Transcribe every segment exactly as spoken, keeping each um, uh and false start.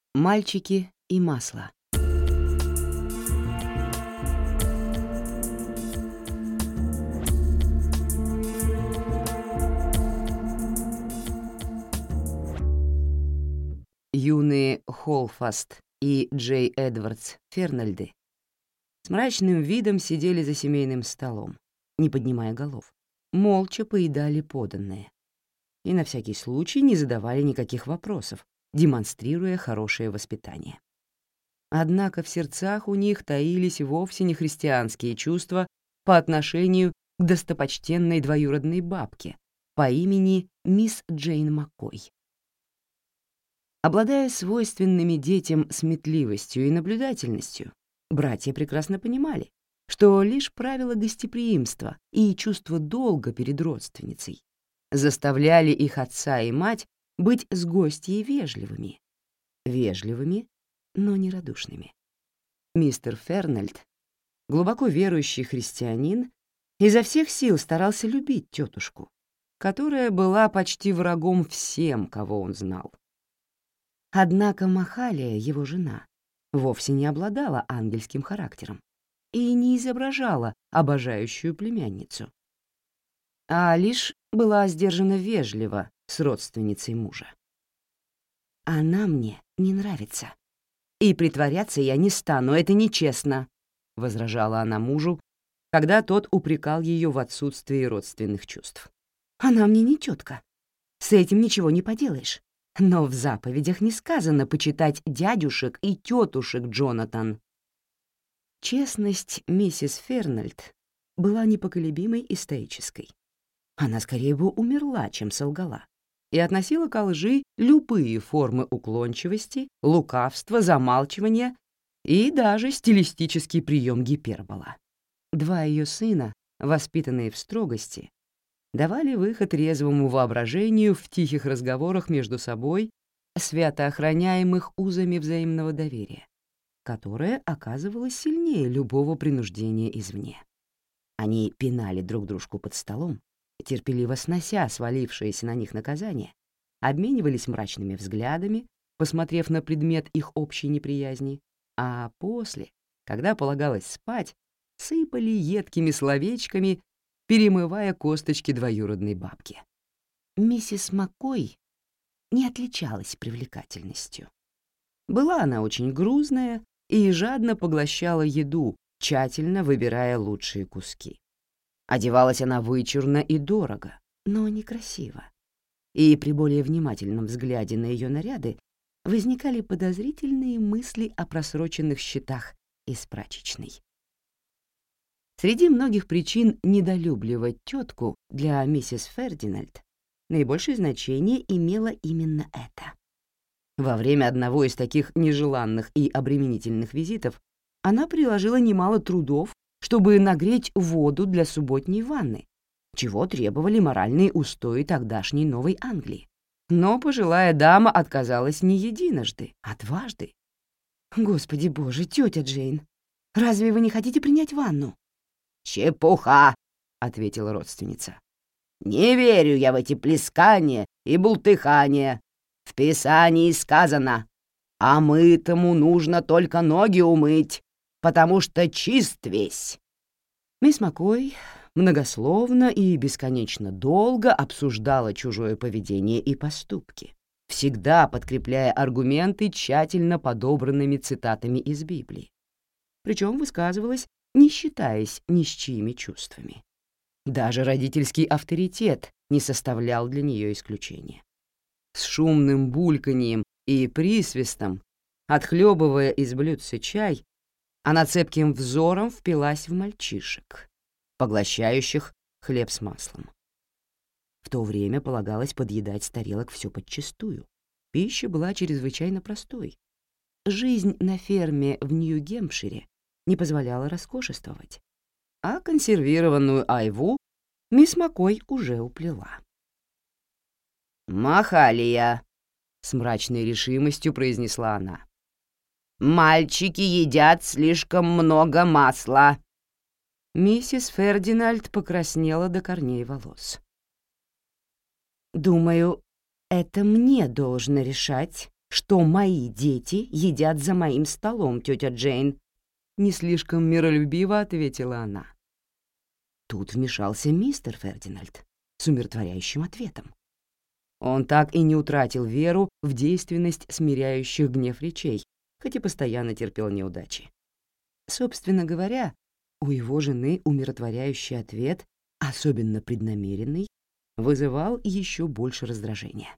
Мальчики и масло. Юные Холфаст и Джей Эдвардс Фернальды с мрачным видом сидели за семейным столом, не поднимая голов, молча поедали поданное и на всякий случай не задавали никаких вопросов, демонстрируя хорошее воспитание. Однако в сердцах у них таились вовсе не христианские чувства по отношению к достопочтенной двоюродной бабке по имени мисс Джейн Маккой. Обладая свойственными детям сметливостью и наблюдательностью, братья прекрасно понимали, что лишь правила гостеприимства и чувство долга перед родственницей заставляли их отца и мать быть с гостьей вежливыми. Вежливыми, но не радушными. Мистер Фернальд, глубоко верующий христианин, изо всех сил старался любить тетушку, которая была почти врагом всем, кого он знал. Однако Махалия, его жена, вовсе не обладала ангельским характером и не изображала обожающую племянницу, а лишь была сдержанно вежлива с родственницей мужа. «Она мне не нравится, и притворяться я не стану, это нечестно», — возражала она мужу, когда тот упрекал ее в отсутствии родственных чувств. «Она мне не тетка. С этим ничего не поделаешь. Но в заповедях не сказано почитать дядюшек и тетушек, Джонатан». Честность миссис Фернальд была непоколебимой и стоической. Она скорее бы умерла, чем солгала, и относила ко лжи любые формы уклончивости, лукавства, замалчивания и даже стилистический прием гипербола. Два ее сына, воспитанные в строгости, давали выход резвому воображению в тихих разговорах между собой, свято охраняемых узами взаимного доверия, которое оказывалось сильнее любого принуждения извне. Они пинали друг дружку под столом, терпеливо снося свалившееся на них наказание, обменивались мрачными взглядами, посмотрев на предмет их общей неприязни, а после, когда полагалось спать, сыпали едкими словечками, перемывая косточки двоюродной бабки. Миссис Маккой не отличалась привлекательностью. Была она очень грузная и жадно поглощала еду, тщательно выбирая лучшие куски. Одевалась она вычурно и дорого, но некрасиво. И при более внимательном взгляде на ее наряды возникали подозрительные мысли о просроченных счетах из прачечной. Среди многих причин недолюбливать тетку для миссис Фердинальд наибольшее значение имело именно это. Во время одного из таких нежеланных и обременительных визитов она приложила немало трудов, чтобы нагреть воду для субботней ванны, чего требовали моральные устои тогдашней Новой Англии. Но пожилая дама отказалась не единожды, а дважды. «Господи боже, тетя Джейн, разве вы не хотите принять ванну?» «Чепуха!» — ответила родственница. «Не верю я в эти плескания и бултыхания. В Писании сказано, а мытому нужно только ноги умыть, потому что чист весь». Мисс Маккой многословно и бесконечно долго обсуждала чужое поведение и поступки, всегда подкрепляя аргументы тщательно подобранными цитатами из Библии. Причем высказывалась, не считаясь ни с чьими чувствами. Даже родительский авторитет не составлял для нее исключения. С шумным бульканьем и присвистом, отхлебывая из блюдца чай, она цепким взором впилась в мальчишек, поглощающих хлеб с маслом. В то время полагалось подъедать с тарелок все подчистую. Пища была чрезвычайно простой. Жизнь на ферме в Нью-Гемпшире не позволяла роскошествовать, а консервированную айву мисс Маккой уже уплела. «Махалия», — с мрачной решимостью произнесла она, — «мальчики едят слишком много масла». Миссис Фердинальд покраснела до корней волос. «Думаю, это мне должно решать, что мои дети едят за моим столом, тетя Джейн?» Не слишком миролюбиво ответила она. Тут вмешался мистер Фердинанд с умиротворяющим ответом. Он так и не утратил веру в действенность смиряющих гнев речей, хоть и постоянно терпел неудачи. Собственно говоря, у его жены умиротворяющий ответ, особенно преднамеренный, вызывал еще больше раздражения.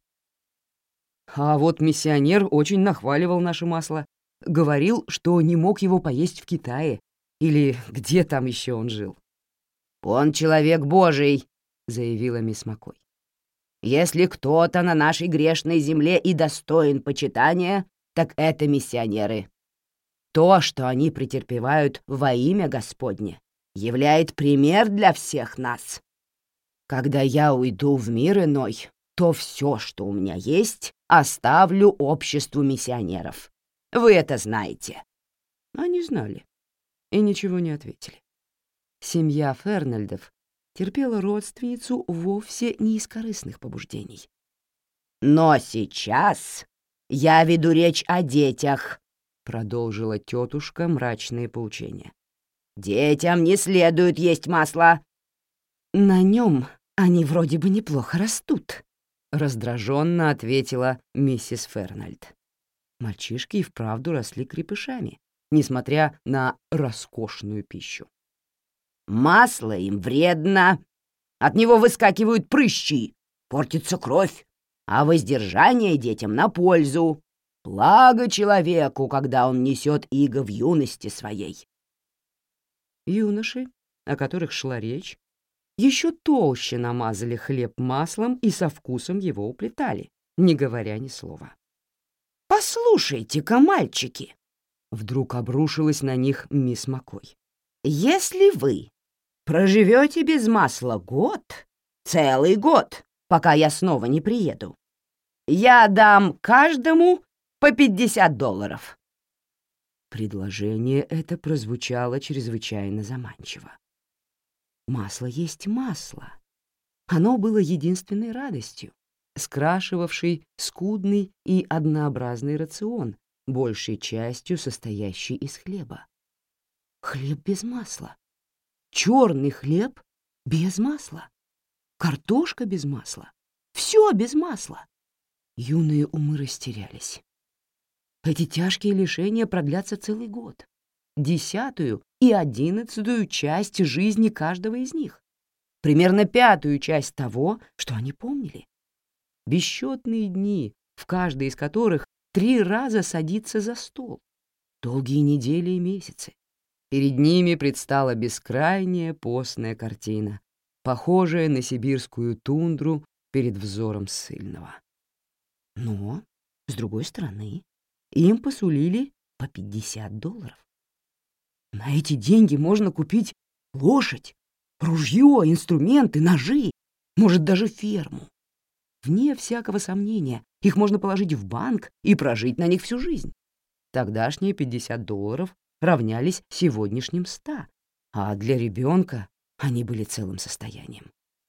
А вот миссионер очень нахваливал наше масло, говорил, что не мог его поесть в Китае или где там еще он жил. «Он человек Божий», — заявила мисс Маккой. «Если кто-то на нашей грешной земле и достоин почитания, так это миссионеры. То, что они претерпевают во имя Господне, являет пример для всех нас. Когда я уйду в мир иной, то все, что у меня есть, оставлю обществу миссионеров. Вы это знаете». Они знали и ничего не ответили. Семья Фернальдов терпела родственницу вовсе не из корыстных побуждений. «Но сейчас я веду речь о детях», — продолжила тетушка мрачные поучения. «Детям не следует есть масло». «На нем они вроде бы неплохо растут», — раздраженно ответила миссис Фернальд. Мальчишки и вправду росли крепышами, несмотря на роскошную пищу. «Масло им вредно, от него выскакивают прыщи, портится кровь, а воздержание детям на пользу. Благо человеку, когда он несет иго в юности своей». Юноши, о которых шла речь, еще толще намазали хлеб маслом и со вкусом его уплетали, не говоря ни слова. «Послушайте-ка, мальчики!» Вдруг обрушилась на них мисс Маккой. «Если вы проживете без масла год, целый год, пока я снова не приеду, я дам каждому по пятьдесят долларов». Предложение это прозвучало чрезвычайно заманчиво. Масло есть масло. Оно было единственной радостью, скрашивавшей скудный и однообразный рацион, большей частью состоящий из хлеба. Хлеб без масла. Черный хлеб без масла. Картошка без масла. Все без масла. Юные умы растерялись. Эти тяжкие лишения продлятся целый год. Десятую и одиннадцатую часть жизни каждого из них. Примерно пятую часть того, что они помнили. Бесчетные дни, в каждой из которых три раза садиться за стол. Долгие недели и месяцы. Перед ними предстала бескрайняя постная картина, похожая на сибирскую тундру перед взором ссыльного. Но, с другой стороны, им посулили по пятьдесят долларов. На эти деньги можно купить лошадь, ружье, инструменты, ножи, может, даже ферму. Вне всякого сомнения, их можно положить в банк и прожить на них всю жизнь. Тогдашние пятьдесят долларов равнялись сегодняшним ста, а для ребенка они были целым состоянием.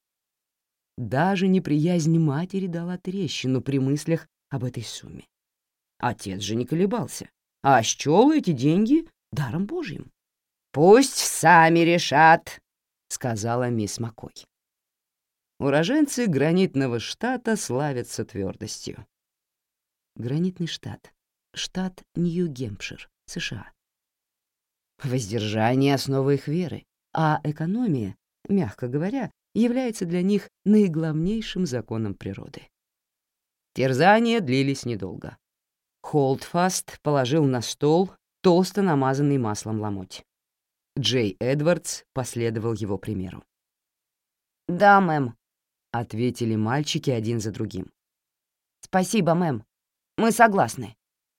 Даже неприязнь матери дала трещину при мыслях об этой сумме. Отец же не колебался, а счел эти деньги даром Божьим. «Пусть сами решат», — сказала мисс Маккой. Уроженцы гранитного штата славятся твердостью. Гранитный штат. Штат Нью-Гемпшир, США. Воздержание — основа их веры, а экономия, мягко говоря, является для них наиглавнейшим законом природы. Терзания длились недолго. Холдфаст положил на стол толсто намазанный маслом ломоть. Джей Эдвардс последовал его примеру. «Да, мэм», — ответили мальчики один за другим. «Спасибо, мэм. Мы согласны».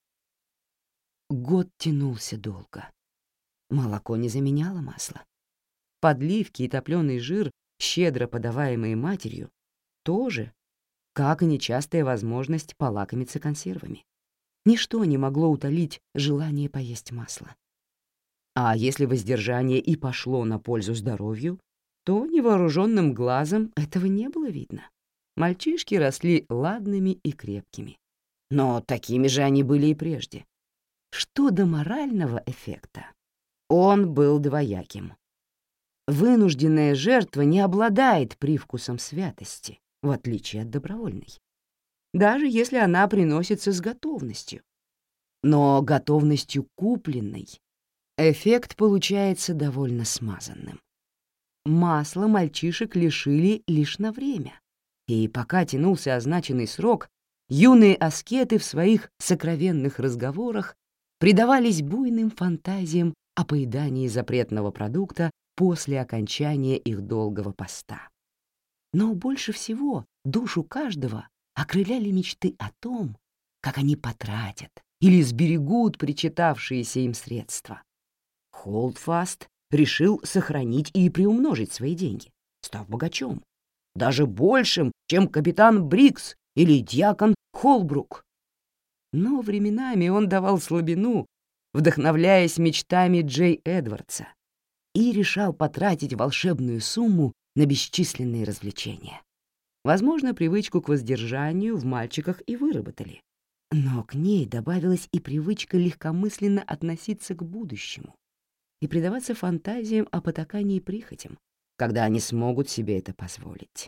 Год тянулся долго. Молоко не заменяло масло. Подливки и топлёный жир, щедро подаваемые матерью, тоже, как и нечастая возможность полакомиться консервами. Ничто не могло утолить желание поесть масло. А если воздержание и пошло на пользу здоровью, то невооруженным глазом этого не было видно. Мальчишки росли ладными и крепкими. но такими же они были и прежде. Что до морального эффекта, он был двояким. Вынужденная жертва не обладает привкусом святости, в отличие от добровольной, даже если она приносится с готовностью. Но готовностью купленной эффект получается довольно смазанным. Масла мальчишек лишили лишь на время, и пока тянулся означенный срок, юные аскеты в своих сокровенных разговорах предавались буйным фантазиям о поедании запретного продукта после окончания их долгого поста. Но больше всего душу каждого окрыляли мечты о том, как они потратят или сберегут причитавшиеся им средства. Холдфаст решил сохранить и приумножить свои деньги, став богачом, даже большим, чем капитан Брикс или дьякон Холбрук. Но временами он давал слабину, вдохновляясь мечтами Джей Эдвардса, и решал потратить волшебную сумму на бесчисленные развлечения. Возможно, привычку к воздержанию в мальчиках и выработали, но к ней добавилась и привычка легкомысленно относиться к будущему и предаваться фантазиям о потакании и прихотям, когда они смогут себе это позволить.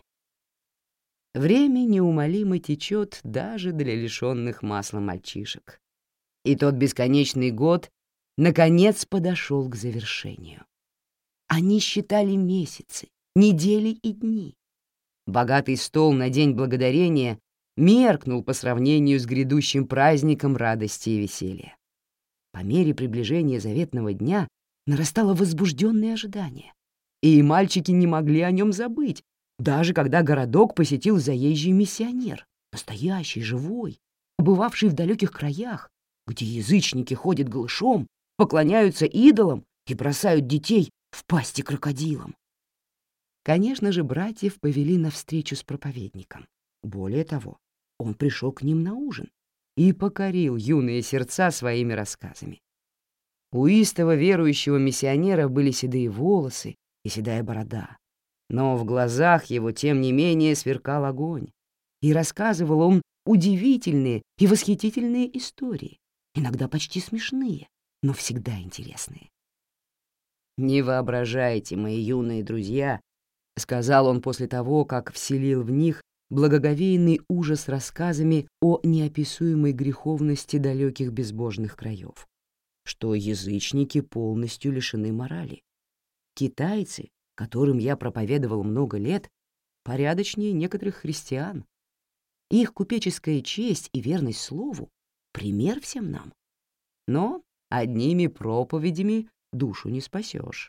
Время неумолимо течет даже для лишенных масла мальчишек, и тот бесконечный год наконец подошел к завершению. Они считали месяцы, недели и дни. Богатый стол на День Благодарения меркнул по сравнению с грядущим праздником радости и веселья. По мере приближения заветного дня нарастало возбужденное ожидание, и мальчики не могли о нем забыть, даже когда городок посетил заезжий миссионер, настоящий, живой, побывавший в далеких краях, где язычники ходят голышом, поклоняются идолам и бросают детей в пасти крокодилам. Конечно же, братьев повели на встречу с проповедником. Более того, он пришел к ним на ужин и покорил юные сердца своими рассказами. У истово верующего миссионера были седые волосы и седая борода, но в глазах его, тем не менее, сверкал огонь, и рассказывал он удивительные и восхитительные истории, иногда почти смешные, но всегда интересные. «Не воображайте, мои юные друзья», — сказал он после того, как вселил в них благоговейный ужас рассказами о неописуемой греховности далеких безбожных краев, что язычники полностью лишены морали. Китайцы, которым я проповедовал много лет, порядочнее некоторых христиан. Их купеческая честь и верность слову — пример всем нам. Но одними проповедями душу не спасешь.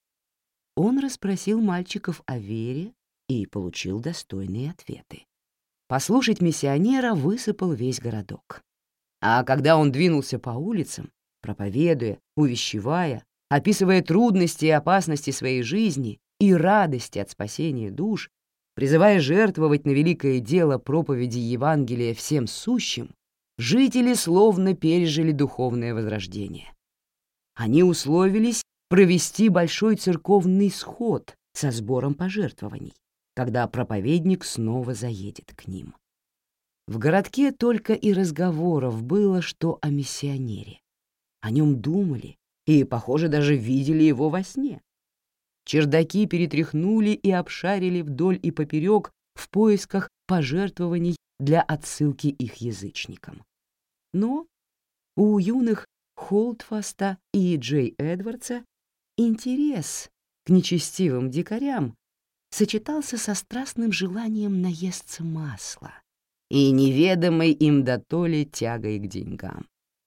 Он расспросил мальчиков о вере и получил достойные ответы. Послушать миссионера высыпал весь городок. А когда он двинулся по улицам, проповедуя, увещевая, описывая трудности и опасности своей жизни и радости от спасения душ, призывая жертвовать на великое дело проповеди Евангелия всем сущим, жители словно пережили духовное возрождение. Они условились провести большой церковный сход со сбором пожертвований, когда проповедник снова заедет к ним. В городке только и разговоров было, что о миссионере. О нем думали и, похоже, даже видели его во сне. Чердаки перетряхнули и обшарили вдоль и поперек в поисках пожертвований для отсылки их язычникам. Но у юных Холдфаста и Джей Эдвардса интерес к нечестивым дикарям сочетался со страстным желанием наесться масла и неведомой им дотоле тягой к деньгам.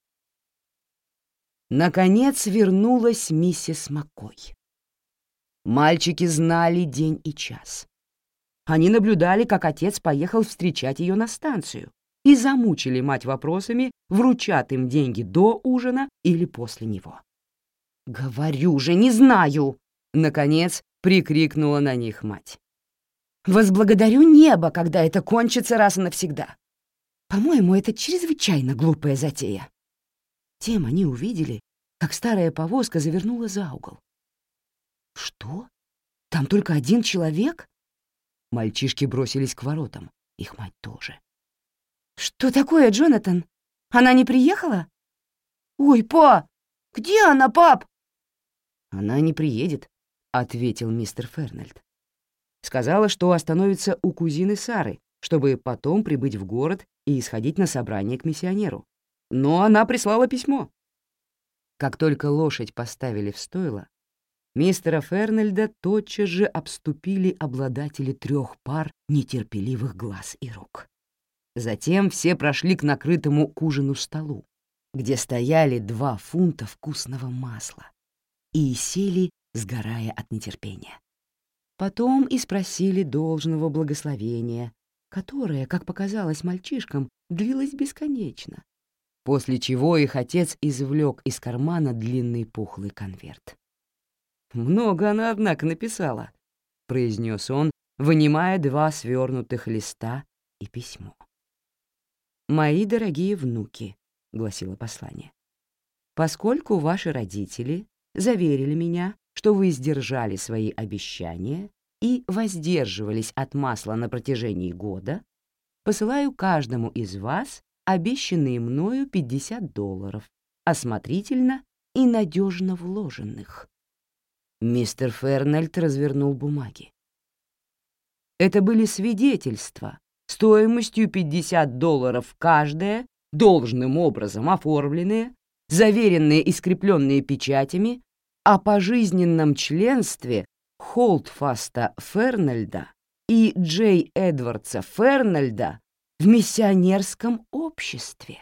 Наконец вернулась миссис Маккой. Мальчики знали день и час. Они наблюдали, как отец поехал встречать ее на станцию, и замучили мать вопросами, вручат им деньги до ужина или после него. «Говорю же, не знаю!» — наконец прикрикнула на них мать. «Возблагодарю небо, когда это кончится раз и навсегда. По-моему, это чрезвычайно глупая затея». Тем они увидели, как старая повозка завернула за угол. «Что? Там только один человек?» Мальчишки бросились к воротам, их мать тоже. «Что такое, Джонатан? Она не приехала?» «Ой, па! Где она, пап?» «Она не приедет», — ответил мистер Фернольд. «Сказала, что остановится у кузины Сары, чтобы потом прибыть в город и сходить на собрание к миссионеру. Но она прислала письмо». Как только лошадь поставили в стойло, мистера Фернольда тотчас же обступили обладатели трех пар нетерпеливых глаз и рук. Затем все прошли к накрытому к ужину столу, где стояли два фунта вкусного масла, и сели, сгорая от нетерпения. Потом и спросили должного благословения, которое, как показалось мальчишкам, длилось бесконечно, после чего их отец извлек из кармана длинный пухлый конверт. «Много она, однако, написала», — произнес он, вынимая два свернутых листа и письмо. «Мои дорогие внуки», — гласило послание, «поскольку ваши родители заверили меня, что вы сдержали свои обещания и воздерживались от масла на протяжении года, посылаю каждому из вас обещанные мною пятьдесят долларов, осмотрительно и надежно вложенных». Мистер Фернольд развернул бумаги. Это были свидетельства стоимостью пятьдесят долларов каждое, должным образом оформленные, заверенные и скрепленные печатями о пожизненном членстве Холдфаста Фернольда и Джей Эдвардса Фернольда в миссионерском обществе.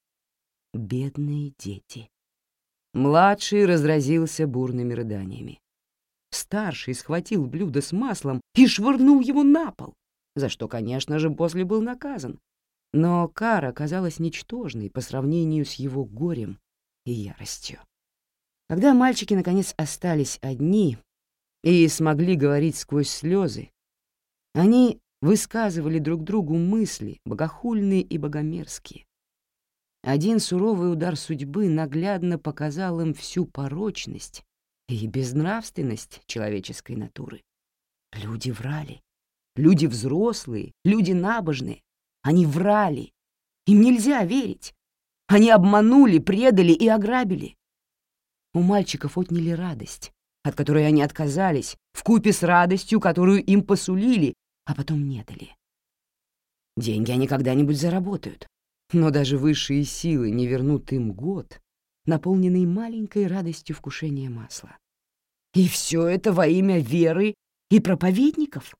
Бедные дети. Младший разразился бурными рыданиями. Старший схватил блюдо с маслом и швырнул его на пол, за что, конечно же, после был наказан. Но кара оказалась ничтожной по сравнению с его горем и яростью. Когда мальчики, наконец, остались одни и смогли говорить сквозь слезы, они высказывали друг другу мысли, богохульные и богомерзкие. Один суровый удар судьбы наглядно показал им всю порочность и безнравственность человеческой натуры. Люди врали. Люди взрослые, люди набожные. Они врали. Им нельзя верить. Они обманули, предали и ограбили. У мальчиков отняли радость, от которой они отказались, вкупе с радостью, которую им посулили, а потом не дали. Деньги они когда-нибудь заработают, но даже высшие силы не вернут им год, наполненный маленькой радостью вкушения масла. И все это во имя веры и проповедников?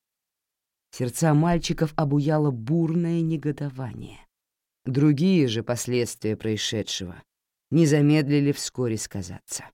Сердца мальчиков обуяло бурное негодование. Другие же последствия происшедшего не замедлили вскоре сказаться.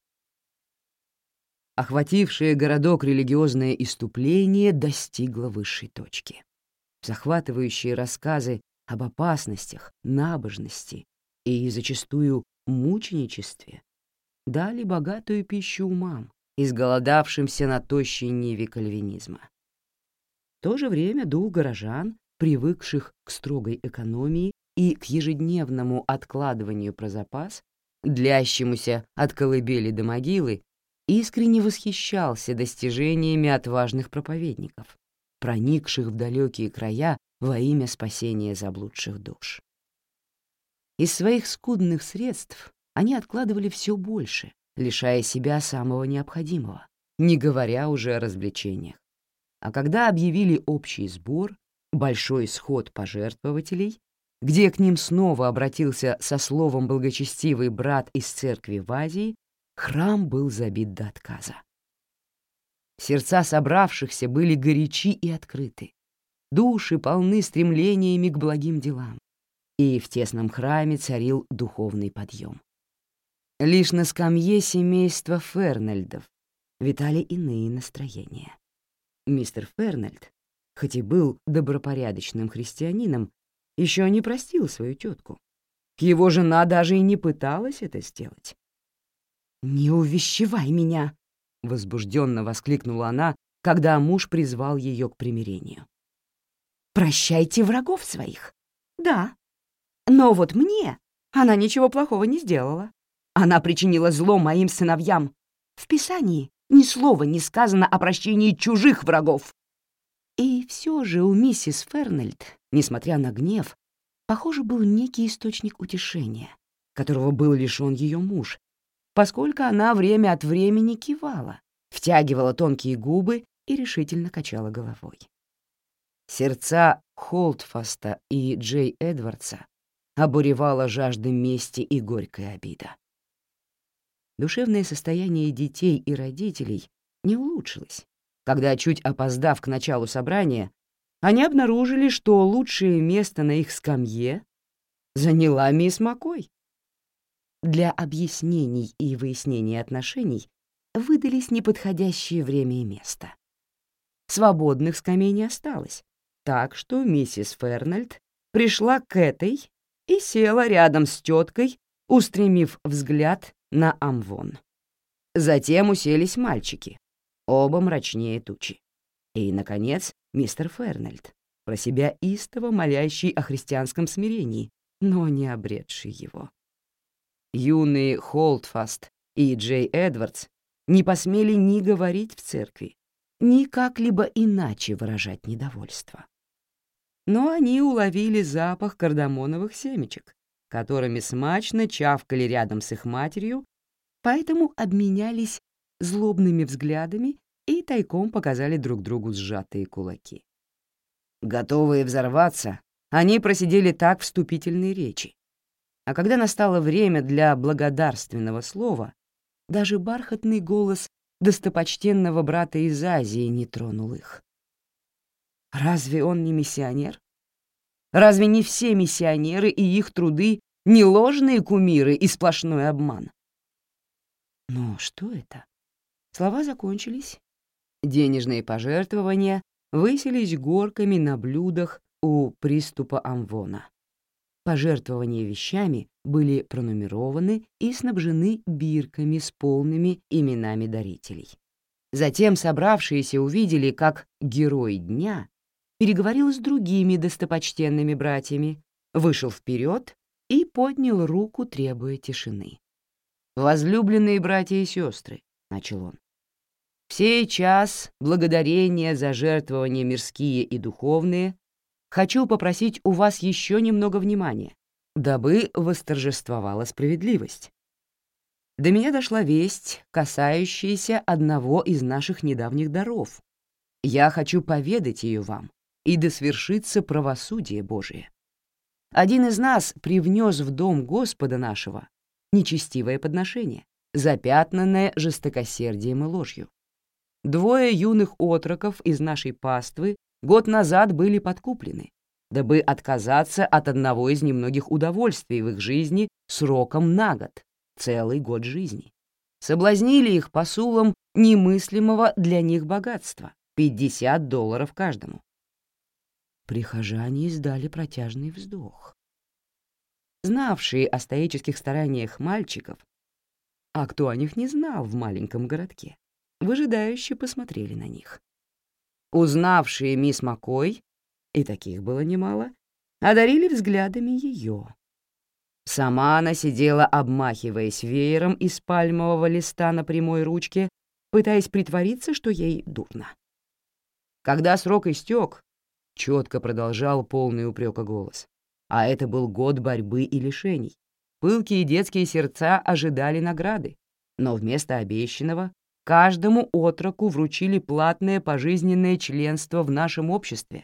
Охватившее городок религиозное исступление достигло высшей точки. Захватывающие рассказы об опасностях, набожности и зачастую мученичестве дали богатую пищу умам, изголодавшимся на тощей ниве кальвинизма. В то же время дух горожан, привыкших к строгой экономии и к ежедневному откладыванию про запас, длящемуся от колыбели до могилы, искренне восхищался достижениями отважных проповедников, проникших в далекие края во имя спасения заблудших душ. Из своих скудных средств они откладывали все больше, лишая себя самого необходимого, не говоря уже о развлечениях. А когда объявили общий сбор, большой сход пожертвователей, где к ним снова обратился со словом благочестивый брат из церкви в Азии, храм был забит до отказа. Сердца собравшихся были горячи и открыты, души полны стремлениями к благим делам, и в тесном храме царил духовный подъем. Лишь на скамье семейства Фернольдов витали иные настроения. Мистер Фернольд, хоть и был добропорядочным христианином, еще не простил свою тетку. Его жена даже и не пыталась это сделать. «Не увещевай меня!» — возбужденно воскликнула она, когда муж призвал ее к примирению. «Прощайте врагов своих. Да. Но вот мне она ничего плохого не сделала. Она причинила зло моим сыновьям. В Писании ни слова не сказано о прощении чужих врагов». И все же у миссис Фернольд, несмотря на гнев, похоже, был некий источник утешения, которого был лишён ее муж, поскольку она время от времени кивала, втягивала тонкие губы и решительно качала головой. Сердца Холдфаста и Джей Эдвардса обуревала жажда мести и горькая обида. Душевное состояние детей и родителей не улучшилось, когда, чуть опоздав к началу собрания, они обнаружили, что лучшее место на их скамье заняла мисс Маккой. Для объяснений и выяснения отношений выдались неподходящее время и место. Свободных скамей не осталось, так что миссис Фернольд пришла к этой и села рядом с теткой, устремив взгляд на Амвон. Затем уселись мальчики, оба мрачнее тучи. И, наконец, мистер Фернольд, про себя истово молящий о христианском смирении, но не обретший его. Юные Холдфаст и Джей Эдвардс не посмели ни говорить в церкви, ни как-либо иначе выражать недовольство. Но они уловили запах кардамоновых семечек, которыми смачно чавкали рядом с их матерью, поэтому обменялись злобными взглядами и тайком показали друг другу сжатые кулаки. Готовые взорваться, они просидели так вступительной речи. А когда настало время для благодарственного слова, даже бархатный голос достопочтенного брата из Азии не тронул их. Разве он не миссионер? Разве не все миссионеры и их труды не ложные кумиры и сплошной обман? Но что это? Слова закончились. Денежные пожертвования высились горками на блюдах у приступа Амвона. Пожертвования вещами были пронумерованы и снабжены бирками с полными именами дарителей. Затем собравшиеся увидели, как герой дня переговорил с другими достопочтенными братьями, вышел вперед и поднял руку, требуя тишины. «Возлюбленные братья и сестры», — начал он, — «в сей час благодарения за жертвования мирские и духовные хочу попросить у вас еще немного внимания, дабы восторжествовала справедливость. До меня дошла весть, касающаяся одного из наших недавних даров. Я хочу поведать ее вам, и да свершится правосудие Божие. Один из нас привнес в дом Господа нашего нечестивое подношение, запятнанное жестокосердием и ложью. Двое юных отроков из нашей паствы год назад были подкуплены, дабы отказаться от одного из немногих удовольствий в их жизни сроком на год, целый год жизни. Соблазнили их посулом немыслимого для них богатства — пятьдесят долларов каждому. Прихожане издали протяжный вздох. Знавшие о стоических стараниях мальчиков, а кто о них не знал в маленьком городке, выжидающе посмотрели на них. Узнавшие мисс Маккой, и таких было немало, одарили взглядами ее. Сама она сидела, обмахиваясь веером из пальмового листа на прямой ручке, пытаясь притвориться, что ей дурно. Когда срок истек, четко продолжал полный упрека голос, а это был год борьбы и лишений. Пылкие детские сердца ожидали награды, но вместо обещанного каждому отроку вручили платное пожизненное членство в нашем обществе.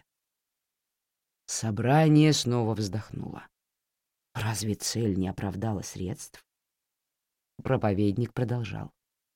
Собрание снова вздохнуло. Разве цель не оправдала средств? Проповедник продолжал.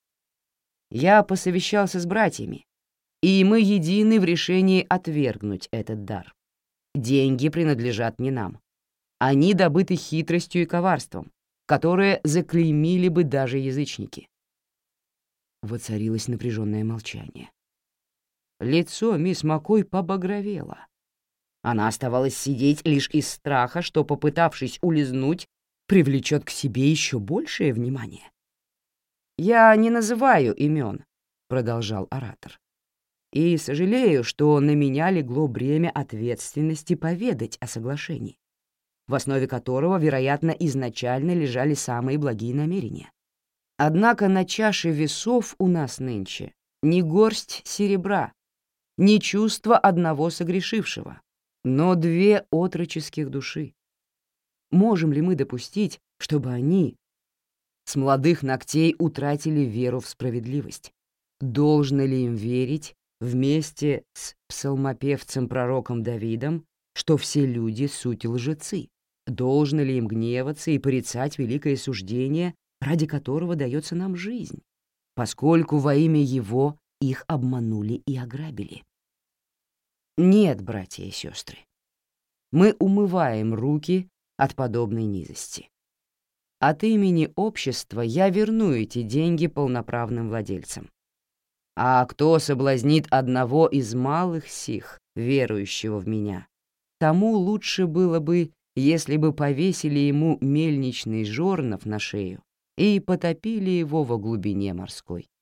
Я посовещался с братьями, и мы едины в решении отвергнуть этот дар. Деньги принадлежат не нам. Они добыты хитростью и коварством, которые заклеймили бы даже язычники. Воцарилось напряженное молчание. Лицо мисс Маккой побагровело. Она оставалась сидеть лишь из страха, что, попытавшись улизнуть, привлечет к себе еще большее внимание. «Я не называю имен», — продолжал оратор, «и сожалею, что на меня легло бремя ответственности поведать о соглашении, в основе которого, вероятно, изначально лежали самые благие намерения. Однако на чаше весов у нас нынче не горсть серебра, не чувство одного согрешившего, но две отроческих души, Можем ли мы допустить, чтобы они с молодых ногтей утратили веру в справедливость? Должно ли им верить вместе с псалмопевцем-пророком Давидом, что все люди — суть лжецы? Должно ли им гневаться и порицать великое суждение, ради которого дается нам жизнь, поскольку во имя его их обманули и ограбили? Нет, братья и сестры, мы умываем руки от подобной низости. От имени общества я верну эти деньги полноправным владельцам. А кто соблазнит одного из малых сих, верующего в меня, тому лучше было бы, если бы повесили ему мельничный жорнов на шею и потопили его во глубине морской.